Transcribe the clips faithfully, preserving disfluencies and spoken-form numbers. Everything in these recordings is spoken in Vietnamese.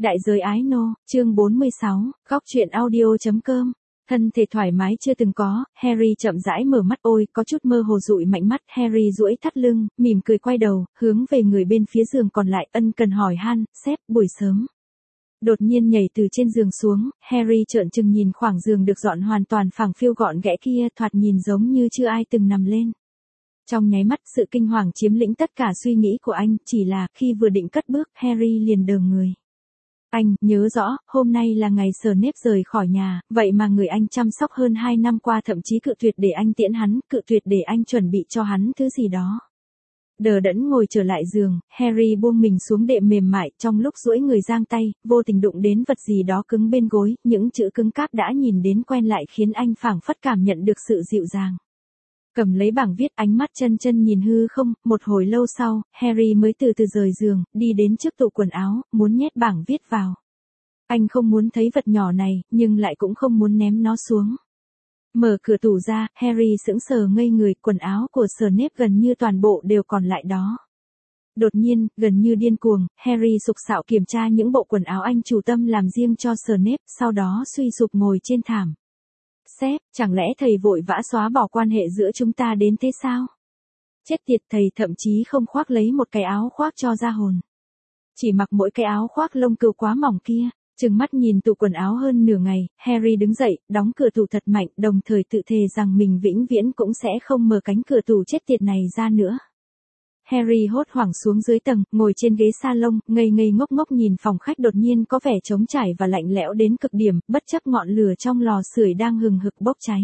Đại giới ái nô, chương bốn mươi sáu, góc truyện audio.com. Thân thể thoải mái chưa từng có, Harry chậm rãi mở mắt, ôi, có chút mơ hồ dụi mạnh mắt, Harry duỗi thắt lưng, mỉm cười quay đầu, hướng về người bên phía giường còn lại, ân cần hỏi han, sếp, buổi sớm. Đột nhiên nhảy từ trên giường xuống, Harry trợn trừng nhìn khoảng giường được dọn hoàn toàn phẳng phiu gọn ghẽ kia, thoạt nhìn giống như chưa ai từng nằm lên. Trong nháy mắt, sự kinh hoàng chiếm lĩnh tất cả suy nghĩ của anh, chỉ là, khi vừa định cất bước, Harry liền đờ người. Anh, nhớ rõ, hôm nay là ngày Snape rời khỏi nhà, vậy mà người anh chăm sóc hơn hai năm qua thậm chí cự tuyệt để anh tiễn hắn, cự tuyệt để anh chuẩn bị cho hắn thứ gì đó. Đờ đẫn ngồi trở lại giường, Harry buông mình xuống đệm mềm mại, trong lúc duỗi người giang tay, vô tình đụng đến vật gì đó cứng bên gối, những chữ cứng cáp đã nhìn đến quen lại khiến anh phảng phất cảm nhận được sự dịu dàng. Cầm lấy bảng viết, ánh mắt chân chân nhìn hư không, một hồi lâu sau, Harry mới từ từ rời giường, đi đến trước tủ quần áo, muốn nhét bảng viết vào. Anh không muốn thấy vật nhỏ này, nhưng lại cũng không muốn ném nó xuống. Mở cửa tủ ra, Harry sững sờ ngây người, quần áo của Snape gần như toàn bộ đều còn lại đó. Đột nhiên, gần như điên cuồng, Harry sục sạo kiểm tra những bộ quần áo anh chủ tâm làm riêng cho Snape, sau đó suy sụp ngồi trên thảm. Sếp, chẳng lẽ thầy vội vã xóa bỏ quan hệ giữa chúng ta đến thế sao? Chết tiệt, thầy thậm chí không khoác lấy một cái áo khoác cho ra hồn. Chỉ mặc mỗi cái áo khoác lông cừu quá mỏng kia. Trừng mắt nhìn tủ quần áo hơn nửa ngày, Harry đứng dậy, đóng cửa tủ thật mạnh, đồng thời tự thề rằng mình vĩnh viễn cũng sẽ không mở cánh cửa tủ chết tiệt này ra nữa. Harry hốt hoảng xuống dưới tầng, ngồi trên ghế salon, ngây ngây ngốc ngốc nhìn phòng khách đột nhiên có vẻ trống trải và lạnh lẽo đến cực điểm, bất chấp ngọn lửa trong lò sưởi đang hừng hực bốc cháy.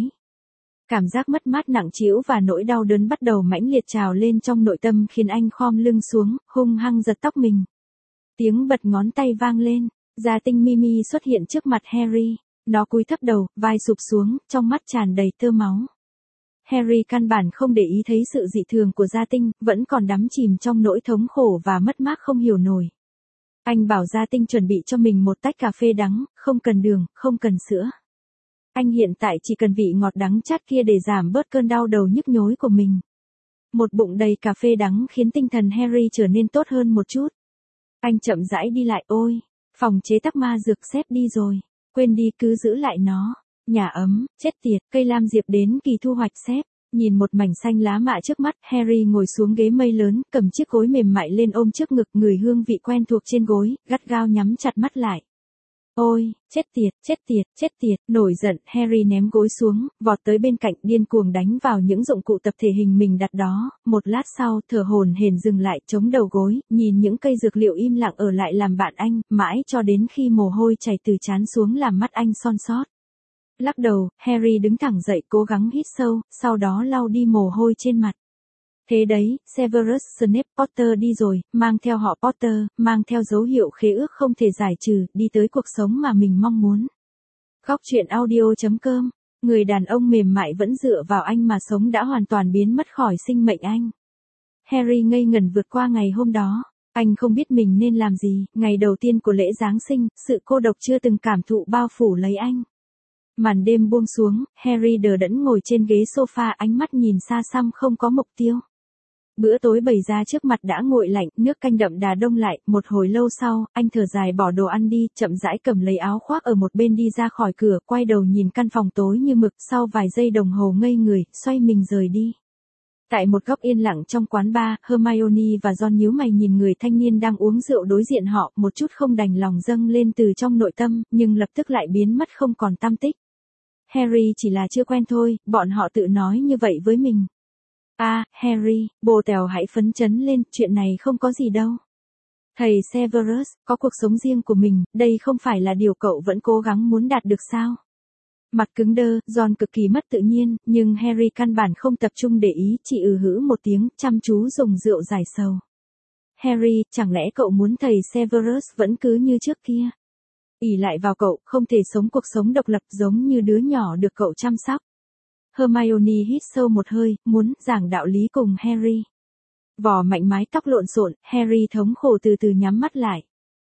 Cảm giác mất mát nặng trĩu và nỗi đau đớn bắt đầu mãnh liệt trào lên trong nội tâm khiến anh khom lưng xuống, hung hăng giật tóc mình. Tiếng bật ngón tay vang lên, gia tinh Mimi xuất hiện trước mặt Harry. Nó cúi thấp đầu, vai sụp xuống, trong mắt tràn đầy tơ máu. Harry căn bản không để ý thấy sự dị thường của gia tinh, vẫn còn đắm chìm trong nỗi thống khổ và mất mát không hiểu nổi. Anh bảo gia tinh chuẩn bị cho mình một tách cà phê đắng, không cần đường, không cần sữa. Anh hiện tại chỉ cần vị ngọt đắng chát kia để giảm bớt cơn đau đầu nhức nhối của mình. Một bụng đầy cà phê đắng khiến tinh thần Harry trở nên tốt hơn một chút. Anh chậm rãi đi lại, ôi, phòng chế tác ma dược xếp đi rồi, quên đi cứ giữ lại nó. Nhà ấm, chết tiệt, cây lam diệp đến kỳ thu hoạch xếp. Nhìn một mảnh xanh lá mạ trước mắt, Harry ngồi xuống ghế mây lớn, cầm chiếc gối mềm mại lên ôm trước ngực, ngửi hương vị quen thuộc trên gối, gắt gao nhắm chặt mắt lại. Ôi, chết tiệt, chết tiệt, chết tiệt, nổi giận, Harry ném gối xuống, vọt tới bên cạnh, điên cuồng đánh vào những dụng cụ tập thể hình mình đặt đó, một lát sau, thở hổn hển dừng lại, chống đầu gối, nhìn những cây dược liệu im lặng ở lại làm bạn anh, mãi cho đến khi mồ hôi chảy từ trán xuống làm mắt anh son sót. Lắc đầu, Harry đứng thẳng dậy cố gắng hít sâu, sau đó lau đi mồ hôi trên mặt. Thế đấy, Severus Snape Potter đi rồi, mang theo họ Potter, mang theo dấu hiệu khế ước không thể giải trừ, đi tới cuộc sống mà mình mong muốn. Góc truyện audio.com, người đàn ông mềm mại vẫn dựa vào anh mà sống đã hoàn toàn biến mất khỏi sinh mệnh anh. Harry ngây ngẩn vượt qua ngày hôm đó. Anh không biết mình nên làm gì, ngày đầu tiên của lễ Giáng sinh, sự cô độc chưa từng cảm thụ bao phủ lấy anh. Màn đêm buông xuống, Harry đờ đẫn ngồi trên ghế sofa, ánh mắt nhìn xa xăm không có mục tiêu. Bữa tối bày ra trước mặt đã nguội lạnh, nước canh đậm đà đông lại, một hồi lâu sau, anh thở dài bỏ đồ ăn đi, chậm rãi cầm lấy áo khoác ở một bên đi ra khỏi cửa, quay đầu nhìn căn phòng tối như mực, sau vài giây đồng hồ ngây người, xoay mình rời đi. Tại một góc yên lặng trong quán bar, Hermione và Ron nhíu mày nhìn người thanh niên đang uống rượu đối diện họ, một chút không đành lòng dâng lên từ trong nội tâm, nhưng lập tức lại biến mất không còn tăm tích. Harry chỉ là chưa quen thôi, bọn họ tự nói như vậy với mình. À, Harry, bồ tèo hãy phấn chấn lên, chuyện này không có gì đâu. Thầy Severus, có cuộc sống riêng của mình, đây không phải là điều cậu vẫn cố gắng muốn đạt được sao? Mặt cứng đơ, Ron cực kỳ mất tự nhiên, nhưng Harry căn bản không tập trung để ý, chỉ ừ hử một tiếng, chăm chú dùng rượu giải sầu. Harry, chẳng lẽ cậu muốn thầy Severus vẫn cứ như trước kia? Ỷ lại vào cậu, không thể sống cuộc sống độc lập giống như đứa nhỏ được cậu chăm sóc. Hermione hít sâu một hơi, muốn giảng đạo lý cùng Harry. Vò mạnh mái tóc lộn xộn, Harry thống khổ từ từ nhắm mắt lại.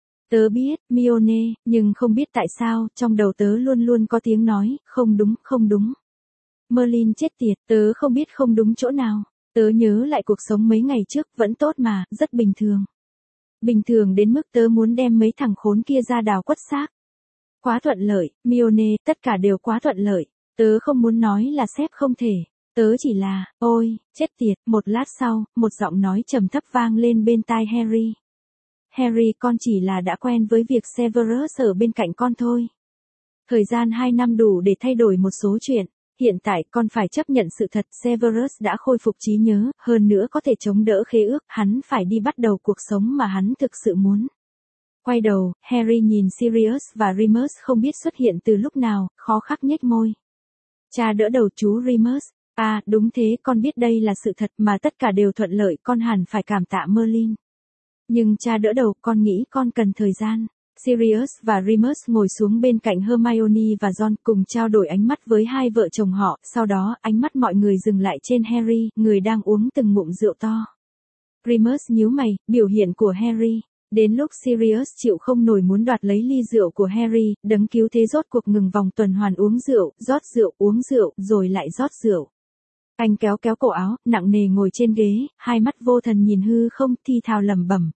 Tớ biết, Mione, nhưng không biết tại sao, trong đầu tớ luôn luôn có tiếng nói, không đúng, không đúng. Merlin chết tiệt, tớ không biết không đúng chỗ nào. Tớ nhớ lại cuộc sống mấy ngày trước, vẫn tốt mà, rất bình thường. Bình thường đến mức tớ muốn đem mấy thằng khốn kia ra đào quất xác. Quá thuận lợi, Mione, tất cả đều quá thuận lợi. Tớ không muốn nói là sếp không thể. Tớ chỉ là, ôi, chết tiệt. Một lát sau, một giọng nói trầm thấp vang lên bên tai Harry. Harry, con chỉ là đã quen với việc Severus ở bên cạnh con thôi. Thời gian hai năm đủ để thay đổi một số chuyện. Hiện tại con phải chấp nhận sự thật, Severus đã khôi phục trí nhớ, hơn nữa có thể chống đỡ khế ước, hắn phải đi bắt đầu cuộc sống mà hắn thực sự muốn. Quay đầu, Harry nhìn Sirius và Remus không biết xuất hiện từ lúc nào, khó khắc nhếch môi. Cha đỡ đầu chú Remus. À, đúng thế, con biết đây là sự thật mà tất cả đều thuận lợi, con hẳn phải cảm tạ Merlin. Nhưng cha đỡ đầu, con nghĩ con cần thời gian. Sirius và Remus ngồi xuống bên cạnh Hermione và Ron cùng trao đổi ánh mắt với hai vợ chồng họ, sau đó ánh mắt mọi người dừng lại trên Harry, người đang uống từng ngụm rượu to. Remus nhíu mày, biểu hiện của Harry. Đến lúc Sirius chịu không nổi muốn đoạt lấy ly rượu của Harry, đấng cứu thế rốt cuộc ngừng vòng tuần hoàn uống rượu, rót rượu, uống rượu, rồi lại rót rượu. Anh kéo kéo cổ áo, nặng nề ngồi trên ghế, hai mắt vô thần nhìn hư không, thi thào lẩm bẩm.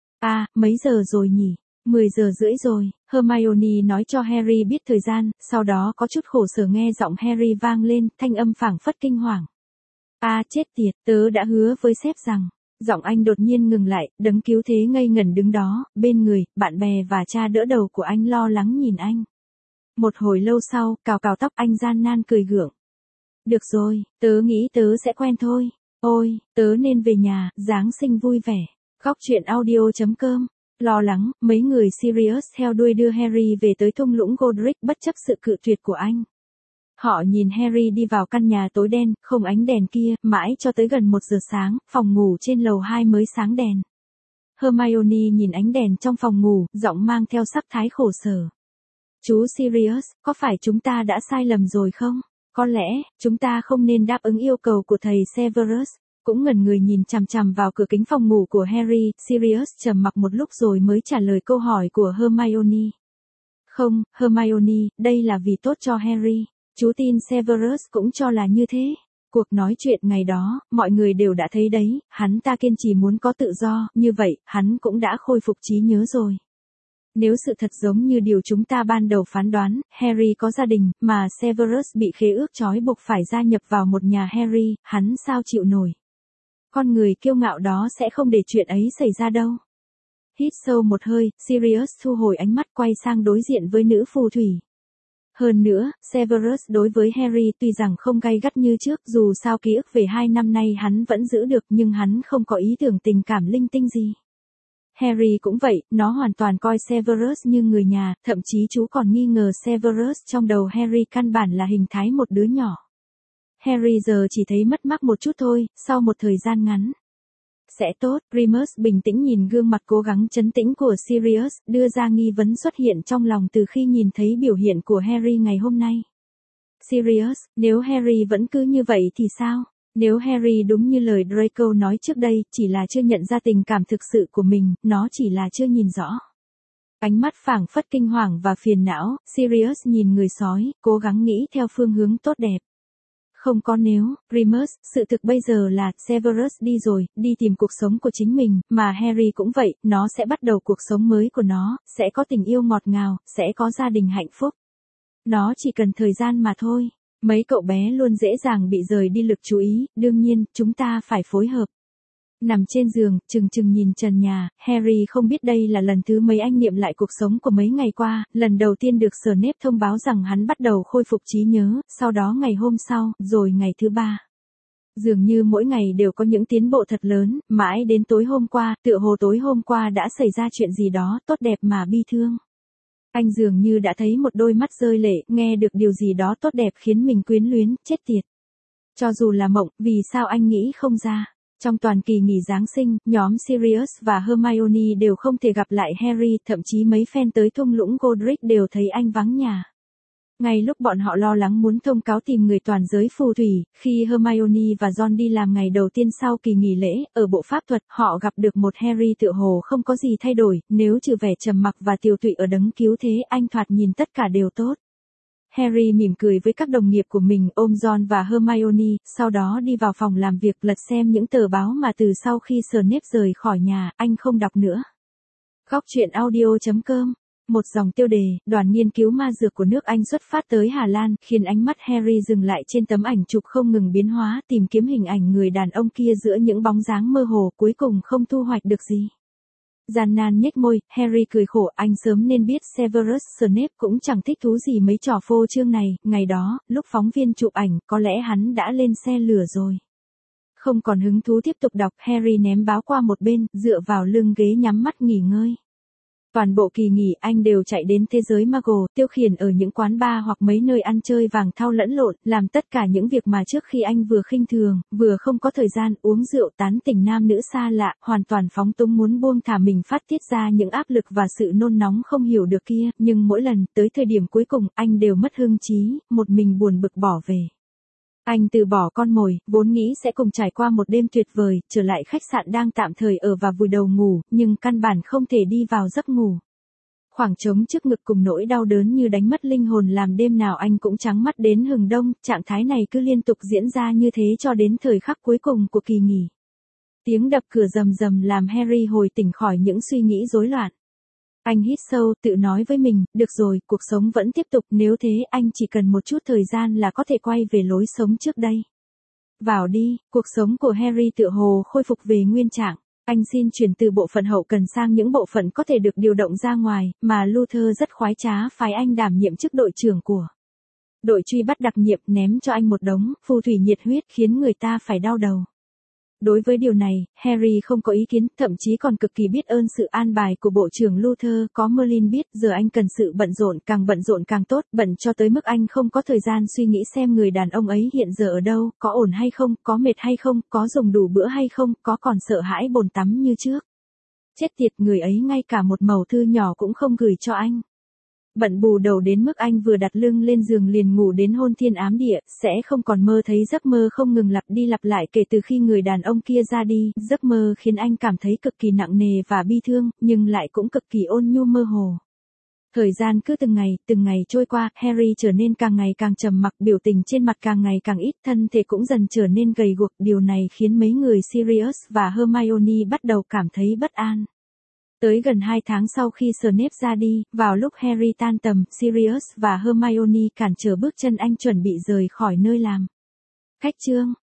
À, mấy giờ rồi nhỉ? mười giờ rưỡi rồi. Hermione nói cho Harry biết thời gian, sau đó có chút khổ sở nghe giọng Harry vang lên, thanh âm phảng phất kinh hoàng. À, chết tiệt, tớ đã hứa với sếp rằng. Giọng anh đột nhiên ngừng lại, đấng cứu thế ngây ngẩn đứng đó, bên người, bạn bè và cha đỡ đầu của anh lo lắng nhìn anh. Một hồi lâu sau, cào cào tóc anh gian nan cười gượng. Được rồi, tớ nghĩ tớ sẽ quen thôi. Ôi, tớ nên về nhà, Giáng sinh vui vẻ. Góc truyện audio chấm com. Lo lắng, mấy người Sirius theo đuôi đưa Harry về tới thung lũng Godric bất chấp sự cự tuyệt của anh. Họ nhìn Harry đi vào căn nhà tối đen, không ánh đèn kia, mãi cho tới gần một giờ sáng, phòng ngủ trên lầu hai mới sáng đèn. Hermione nhìn ánh đèn trong phòng ngủ, giọng mang theo sắc thái khổ sở. Chú Sirius, có phải chúng ta đã sai lầm rồi không? Có lẽ, chúng ta không nên đáp ứng yêu cầu của thầy Severus. Cũng ngẩn người nhìn chằm chằm vào cửa kính phòng ngủ của Harry, Sirius trầm mặc một lúc rồi mới trả lời câu hỏi của Hermione. Không, Hermione, đây là vì tốt cho Harry. Chú tin Severus cũng cho là như thế. Cuộc nói chuyện ngày đó, mọi người đều đã thấy đấy, hắn ta kiên trì muốn có tự do, như vậy, hắn cũng đã khôi phục trí nhớ rồi. Nếu sự thật giống như điều chúng ta ban đầu phán đoán, Harry có gia đình, mà Severus bị khế ước trói buộc phải gia nhập vào một nhà Harry, hắn sao chịu nổi. Con người kiêu ngạo đó sẽ không để chuyện ấy xảy ra đâu. Hít sâu một hơi, Sirius thu hồi ánh mắt quay sang đối diện với nữ phù thủy. Hơn nữa, Severus đối với Harry tuy rằng không gay gắt như trước, dù sao ký ức về hai năm nay hắn vẫn giữ được, nhưng hắn không có ý tưởng tình cảm linh tinh gì. Harry cũng vậy, nó hoàn toàn coi Severus như người nhà, thậm chí chú còn nghi ngờ Severus trong đầu Harry căn bản là hình thái một đứa nhỏ. Harry giờ chỉ thấy mất mát một chút thôi, sau một thời gian ngắn. Sẽ tốt, Remus bình tĩnh nhìn gương mặt cố gắng trấn tĩnh của Sirius, đưa ra nghi vấn xuất hiện trong lòng từ khi nhìn thấy biểu hiện của Harry ngày hôm nay. Sirius, nếu Harry vẫn cứ như vậy thì sao? Nếu Harry đúng như lời Draco nói trước đây, chỉ là chưa nhận ra tình cảm thực sự của mình, nó chỉ là chưa nhìn rõ. Ánh mắt phảng phất kinh hoàng và phiền não, Sirius nhìn người sói, cố gắng nghĩ theo phương hướng tốt đẹp. Không có nếu, Remus, sự thực bây giờ là, Severus đi rồi, đi tìm cuộc sống của chính mình, mà Harry cũng vậy, nó sẽ bắt đầu cuộc sống mới của nó, sẽ có tình yêu ngọt ngào, sẽ có gia đình hạnh phúc. Nó chỉ cần thời gian mà thôi. Mấy cậu bé luôn dễ dàng bị rời đi lực chú ý, đương nhiên, chúng ta phải phối hợp. Nằm trên giường, chừng chừng nhìn trần nhà, Harry không biết đây là lần thứ mấy anh nghiệm lại cuộc sống của mấy ngày qua, lần đầu tiên được Snape thông báo rằng hắn bắt đầu khôi phục trí nhớ, sau đó ngày hôm sau, rồi ngày thứ ba. Dường như mỗi ngày đều có những tiến bộ thật lớn, mãi đến tối hôm qua, tựa hồ tối hôm qua đã xảy ra chuyện gì đó, tốt đẹp mà bi thương. Anh dường như đã thấy một đôi mắt rơi lệ, nghe được điều gì đó tốt đẹp khiến mình quyến luyến, chết tiệt. Cho dù là mộng, vì sao anh nghĩ không ra? Trong toàn kỳ nghỉ Giáng sinh, nhóm Sirius và Hermione đều không thể gặp lại Harry, thậm chí mấy fan tới thung lũng Godric đều thấy anh vắng nhà. Ngay lúc bọn họ lo lắng muốn thông cáo tìm người toàn giới phù thủy, khi Hermione và Ron đi làm ngày đầu tiên sau kỳ nghỉ lễ, ở bộ pháp thuật, họ gặp được một Harry tựa hồ không có gì thay đổi, nếu trừ vẻ trầm mặc và tiều tụy ở đấng cứu thế, anh thoạt nhìn tất cả đều tốt. Harry mỉm cười với các đồng nghiệp của mình, ôm Ron và Hermione, sau đó đi vào phòng làm việc lật xem những tờ báo mà từ sau khi Snape rời khỏi nhà, anh không đọc nữa. Góc truyện audio.com. Một dòng tiêu đề, đoàn nghiên cứu ma dược của nước Anh xuất phát tới Hà Lan, khiến ánh mắt Harry dừng lại trên tấm ảnh chụp không ngừng biến hóa, tìm kiếm hình ảnh người đàn ông kia giữa những bóng dáng mơ hồ, cuối cùng không thu hoạch được gì. Gian nan nhếch môi, Harry cười khổ, anh sớm nên biết Severus Snape cũng chẳng thích thú gì mấy trò phô trương này, ngày đó, lúc phóng viên chụp ảnh, có lẽ hắn đã lên xe lửa rồi. Không còn hứng thú tiếp tục đọc, Harry ném báo qua một bên, dựa vào lưng ghế nhắm mắt nghỉ ngơi. Toàn bộ kỳ nghỉ anh đều chạy đến thế giới Muggle, tiêu khiển ở những quán bar hoặc mấy nơi ăn chơi vàng thau lẫn lộn, làm tất cả những việc mà trước khi anh vừa khinh thường, vừa không có thời gian uống rượu tán tỉnh nam nữ xa lạ, hoàn toàn phóng túng muốn buông thả mình phát tiết ra những áp lực và sự nôn nóng không hiểu được kia, nhưng mỗi lần tới thời điểm cuối cùng anh đều mất hứng chí, một mình buồn bực bỏ về. Anh từ bỏ con mồi, vốn nghĩ sẽ cùng trải qua một đêm tuyệt vời, trở lại khách sạn đang tạm thời ở và vùi đầu ngủ, nhưng căn bản không thể đi vào giấc ngủ. Khoảng trống trước ngực cùng nỗi đau đớn như đánh mất linh hồn làm đêm nào anh cũng trắng mắt đến hừng đông, trạng thái này cứ liên tục diễn ra như thế cho đến thời khắc cuối cùng của kỳ nghỉ. Tiếng đập cửa rầm rầm làm Harry hồi tỉnh khỏi những suy nghĩ rối loạn. Anh hít sâu, tự nói với mình, được rồi, cuộc sống vẫn tiếp tục, nếu thế anh chỉ cần một chút thời gian là có thể quay về lối sống trước đây. Vào đi, cuộc sống của Harry tựa hồ khôi phục về nguyên trạng. Anh xin chuyển từ bộ phận hậu cần sang những bộ phận có thể được điều động ra ngoài, mà Luther rất khoái trá phái anh đảm nhiệm chức đội trưởng của đội truy bắt đặc nhiệm, ném cho anh một đống phù thủy nhiệt huyết khiến người ta phải đau đầu. Đối với điều này, Harry không có ý kiến, thậm chí còn cực kỳ biết ơn sự an bài của bộ trưởng Luther, có Merlin biết giờ anh cần sự bận rộn, càng bận rộn càng tốt, bận cho tới mức anh không có thời gian suy nghĩ xem người đàn ông ấy hiện giờ ở đâu, có ổn hay không, có mệt hay không, có dùng đủ bữa hay không, có còn sợ hãi bồn tắm như trước. Chết tiệt, người ấy ngay cả một mẩu thư nhỏ cũng không gửi cho anh. Bận bù đầu đến mức anh vừa đặt lưng lên giường liền ngủ đến hôn thiên ám địa, sẽ không còn mơ thấy giấc mơ không ngừng lặp đi lặp lại kể từ khi người đàn ông kia ra đi, giấc mơ khiến anh cảm thấy cực kỳ nặng nề và bi thương, nhưng lại cũng cực kỳ ôn nhu mơ hồ. Thời gian cứ từng ngày, từng ngày trôi qua, Harry trở nên càng ngày càng trầm mặc, biểu tình trên mặt càng ngày càng ít, thân thể cũng dần trở nên gầy guộc, điều này khiến mấy người Sirius và Hermione bắt đầu cảm thấy bất an. Tới gần hai tháng sau khi Snape ra đi, vào lúc Harry tan tầm, Sirius và Hermione cản trở bước chân anh chuẩn bị rời khỏi nơi làm. Khách trương,